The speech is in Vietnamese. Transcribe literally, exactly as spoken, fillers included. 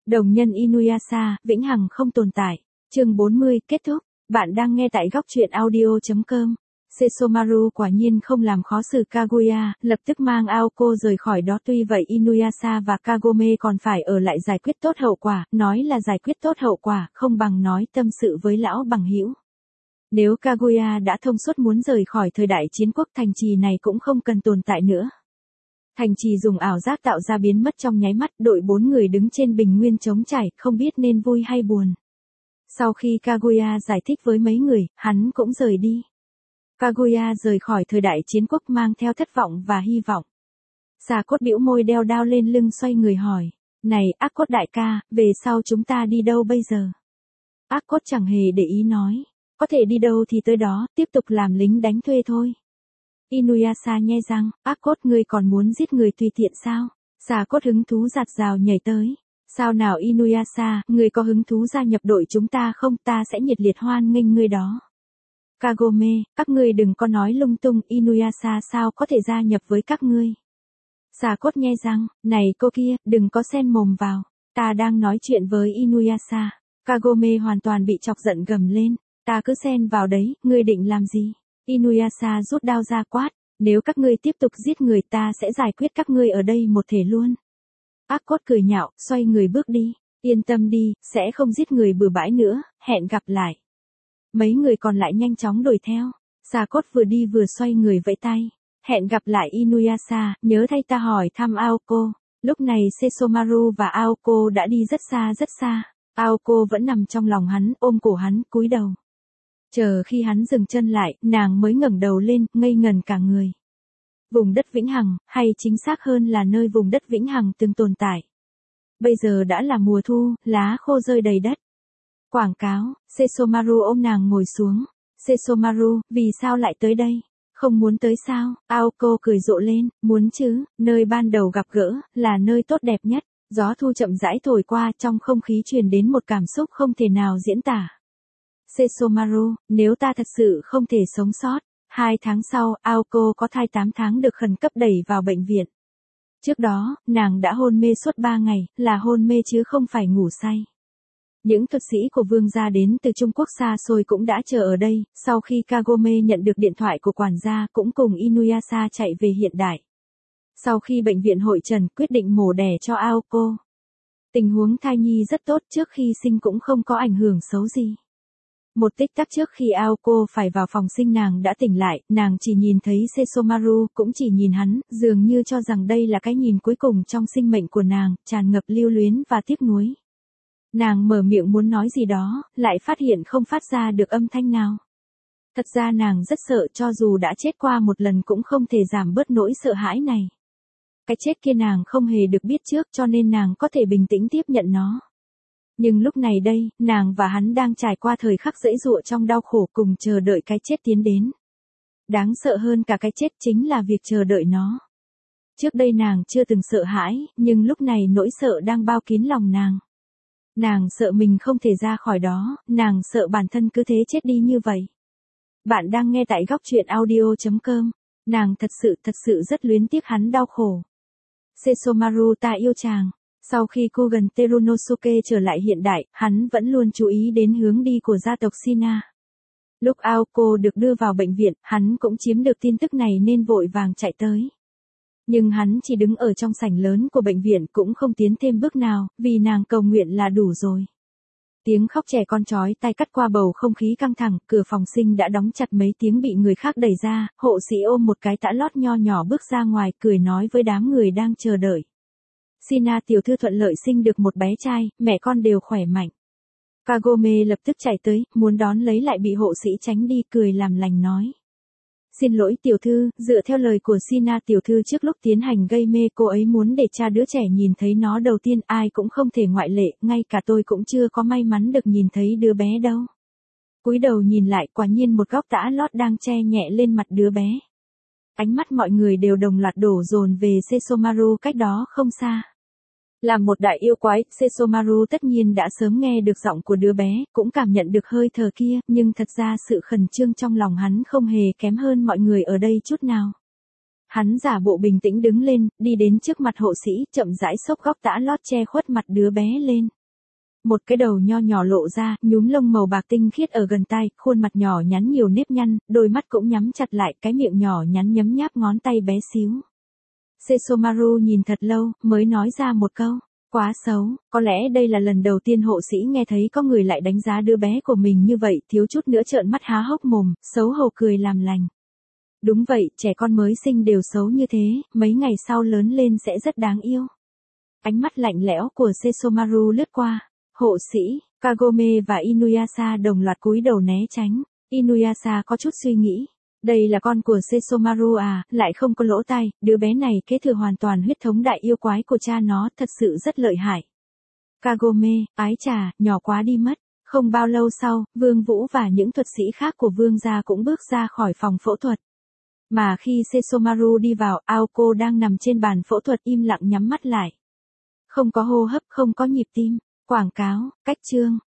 Đồng nhân Inuyasha, vĩnh hằng không tồn tại. Chương bốn mươi, kết thúc. Bạn đang nghe tại góc truyện audio chấm com. Sesomaru quả nhiên không làm khó xử Kaguya, lập tức mang Aoko rời khỏi đó. Tuy vậy Inuyasha và Kagome còn phải ở lại giải quyết tốt hậu quả, nói là giải quyết tốt hậu quả, không bằng nói tâm sự với lão bằng hữu. Nếu Kaguya đã thông suốt muốn rời khỏi thời đại chiến quốc, thành trì này cũng không cần tồn tại nữa. Thành trì dùng ảo giác tạo ra biến mất trong nháy mắt, đội bốn người đứng trên bình nguyên trống trải, không biết nên vui hay buồn. Sau khi Kaguya giải thích với mấy người, hắn cũng rời đi. Kaguya rời khỏi thời đại chiến quốc mang theo thất vọng và hy vọng. Xà Cốt bĩu môi đeo đao lên lưng xoay người hỏi, này Ác Cốt đại ca, về sau chúng ta đi đâu bây giờ? Ác Cốt chẳng hề để ý nói, có thể đi đâu thì tới đó, tiếp tục làm lính đánh thuê thôi. Inuyasha nhe răng, Ác Cốt ngươi còn muốn giết người tùy tiện sao? Xà Cốt hứng thú giạt rào nhảy tới. Sao nào Inuyasha, ngươi có hứng thú gia nhập đội chúng ta không? Ta sẽ nhiệt liệt hoan nghênh ngươi đó. Kagome, các ngươi đừng có nói lung tung, Inuyasha sao có thể gia nhập với các ngươi? Xà Cốt nhe răng, này cô kia, đừng có xen mồm vào, ta đang nói chuyện với Inuyasha. Kagome hoàn toàn bị chọc giận gầm lên, ta cứ xen vào đấy, ngươi định làm gì? Inuyasha rút đao ra quát, nếu các ngươi tiếp tục giết người ta sẽ giải quyết các ngươi ở đây một thể luôn. Ác Cốt cười nhạo, xoay người bước đi, yên tâm đi, sẽ không giết người bừa bãi nữa, hẹn gặp lại. Mấy người còn lại nhanh chóng đuổi theo, Xà Cốt vừa đi vừa xoay người vẫy tay, hẹn gặp lại Inuyasha, nhớ thay ta hỏi thăm Aoko. Lúc này Sesomaru và Aoko đã đi rất xa rất xa, Aoko vẫn nằm trong lòng hắn, ôm cổ hắn, cúi đầu. Chờ khi hắn dừng chân lại, nàng mới ngẩng đầu lên, ngây ngần cả người. Vùng đất vĩnh hằng, hay chính xác hơn là nơi vùng đất vĩnh hằng từng tồn tại. Bây giờ đã là mùa thu, lá khô rơi đầy đất. Quảng cáo, Sesomaru ôm nàng ngồi xuống. Sesomaru, vì sao lại tới đây? Không muốn tới sao? Aoko cười rộ lên, muốn chứ, nơi ban đầu gặp gỡ, là nơi tốt đẹp nhất. Gió thu chậm rãi thổi qua, trong không khí truyền đến một cảm xúc không thể nào diễn tả. Sesomaru, nếu ta thật sự không thể sống sót. Hai tháng sau, Aoko có thai tám tháng được khẩn cấp đẩy vào bệnh viện. Trước đó, nàng đã hôn mê suốt ba ngày, là hôn mê chứ không phải ngủ say. Những thuật sĩ của vương gia đến từ Trung Quốc xa xôi cũng đã chờ ở đây, sau khi Kagome nhận được điện thoại của quản gia cũng cùng Inuyasha chạy về hiện đại. Sau khi bệnh viện hội trần quyết định mổ đẻ cho Aoko. Tình huống thai nhi rất tốt, trước khi sinh cũng không có ảnh hưởng xấu gì. Một tích tắc trước khi Aoko phải vào phòng sinh nàng đã tỉnh lại, nàng chỉ nhìn thấy Sesomaru, cũng chỉ nhìn hắn, dường như cho rằng đây là cái nhìn cuối cùng trong sinh mệnh của nàng, tràn ngập lưu luyến và tiếc nuối. Nàng mở miệng muốn nói gì đó, lại phát hiện không phát ra được âm thanh nào. Thật ra nàng rất sợ, cho dù đã chết qua một lần cũng không thể giảm bớt nỗi sợ hãi này. Cái chết kia nàng không hề được biết trước, cho nên nàng có thể bình tĩnh tiếp nhận nó. Nhưng lúc này đây, nàng và hắn đang trải qua thời khắc giãy giụa trong đau khổ, cùng chờ đợi cái chết tiến đến. Đáng sợ hơn cả cái chết chính là việc chờ đợi nó. Trước đây nàng chưa từng sợ hãi, nhưng lúc này nỗi sợ đang bao kín lòng nàng. Nàng sợ mình không thể ra khỏi đó, nàng sợ bản thân cứ thế chết đi như vậy. Bạn đang nghe tại góc truyện audio chấm com. Nàng thật sự thật sự rất luyến tiếc hắn đau khổ. Sesomaru, ta yêu chàng. Sau khi cô gần Terunosuke trở lại hiện đại, hắn vẫn luôn chú ý đến hướng đi của gia tộc Shina. Lúc Aoko được đưa vào bệnh viện, hắn cũng chiếm được tin tức này nên vội vàng chạy tới. Nhưng hắn chỉ đứng ở trong sảnh lớn của bệnh viện cũng không tiến thêm bước nào, vì nàng cầu nguyện là đủ rồi. Tiếng khóc trẻ con chói tai cắt qua bầu không khí căng thẳng, cửa phòng sinh đã đóng chặt, mấy tiếng bị người khác đẩy ra, hộ sĩ ôm một cái tã lót nho nhỏ bước ra ngoài, cười nói với đám người đang chờ đợi. Shina tiểu thư thuận lợi sinh được một bé trai, mẹ con đều khỏe mạnh. Kagome lập tức chạy tới, muốn đón lấy lại bị hộ sĩ tránh đi, cười làm lành nói. Xin lỗi tiểu thư, dựa theo lời của Shina tiểu thư trước lúc tiến hành gây mê cô ấy muốn để cha đứa trẻ nhìn thấy nó đầu tiên, ai cũng không thể ngoại lệ, ngay cả tôi cũng chưa có may mắn được nhìn thấy đứa bé đâu. Cúi đầu nhìn lại, quả nhiên một góc tã lót đang che nhẹ lên mặt đứa bé. Ánh mắt mọi người đều đồng loạt đổ dồn về Sesomaru cách đó không xa. Là một đại yêu quái, Sesomaru tất nhiên đã sớm nghe được giọng của đứa bé, cũng cảm nhận được hơi thở kia, nhưng thật ra sự khẩn trương trong lòng hắn không hề kém hơn mọi người ở đây chút nào. Hắn giả bộ bình tĩnh đứng lên, đi đến trước mặt hộ sĩ, chậm rãi xốc góc tã lót che khuất mặt đứa bé lên. Một cái đầu nho nhỏ lộ ra, nhúm lông màu bạc tinh khiết ở gần tai, khuôn mặt nhỏ nhắn nhiều nếp nhăn, đôi mắt cũng nhắm chặt lại, cái miệng nhỏ nhắn nhấm nháp ngón tay bé xíu. Sesomaru nhìn thật lâu, mới nói ra một câu. Quá xấu, có lẽ đây là lần đầu tiên hộ sĩ nghe thấy có người lại đánh giá đứa bé của mình như vậy, thiếu chút nữa trợn mắt há hốc mồm, xấu hổ cười làm lành. Đúng vậy, trẻ con mới sinh đều xấu như thế, mấy ngày sau lớn lên sẽ rất đáng yêu. Ánh mắt lạnh lẽo của Sesomaru lướt qua. Hộ sĩ, Kagome và Inuyasha đồng loạt cúi đầu né tránh. Inuyasha có chút suy nghĩ. Đây là con của Sesomaru à, lại không có lỗ tai, đứa bé này kế thừa hoàn toàn huyết thống đại yêu quái của cha nó, thật sự rất lợi hại. Kagome, ái chà, nhỏ quá đi mất. Không bao lâu sau, Vương Vũ và những thuật sĩ khác của Vương gia cũng bước ra khỏi phòng phẫu thuật. Mà khi Sesomaru đi vào, Aoko đang nằm trên bàn phẫu thuật im lặng nhắm mắt lại. Không có hô hấp, không có nhịp tim. Quảng cáo, cách chương.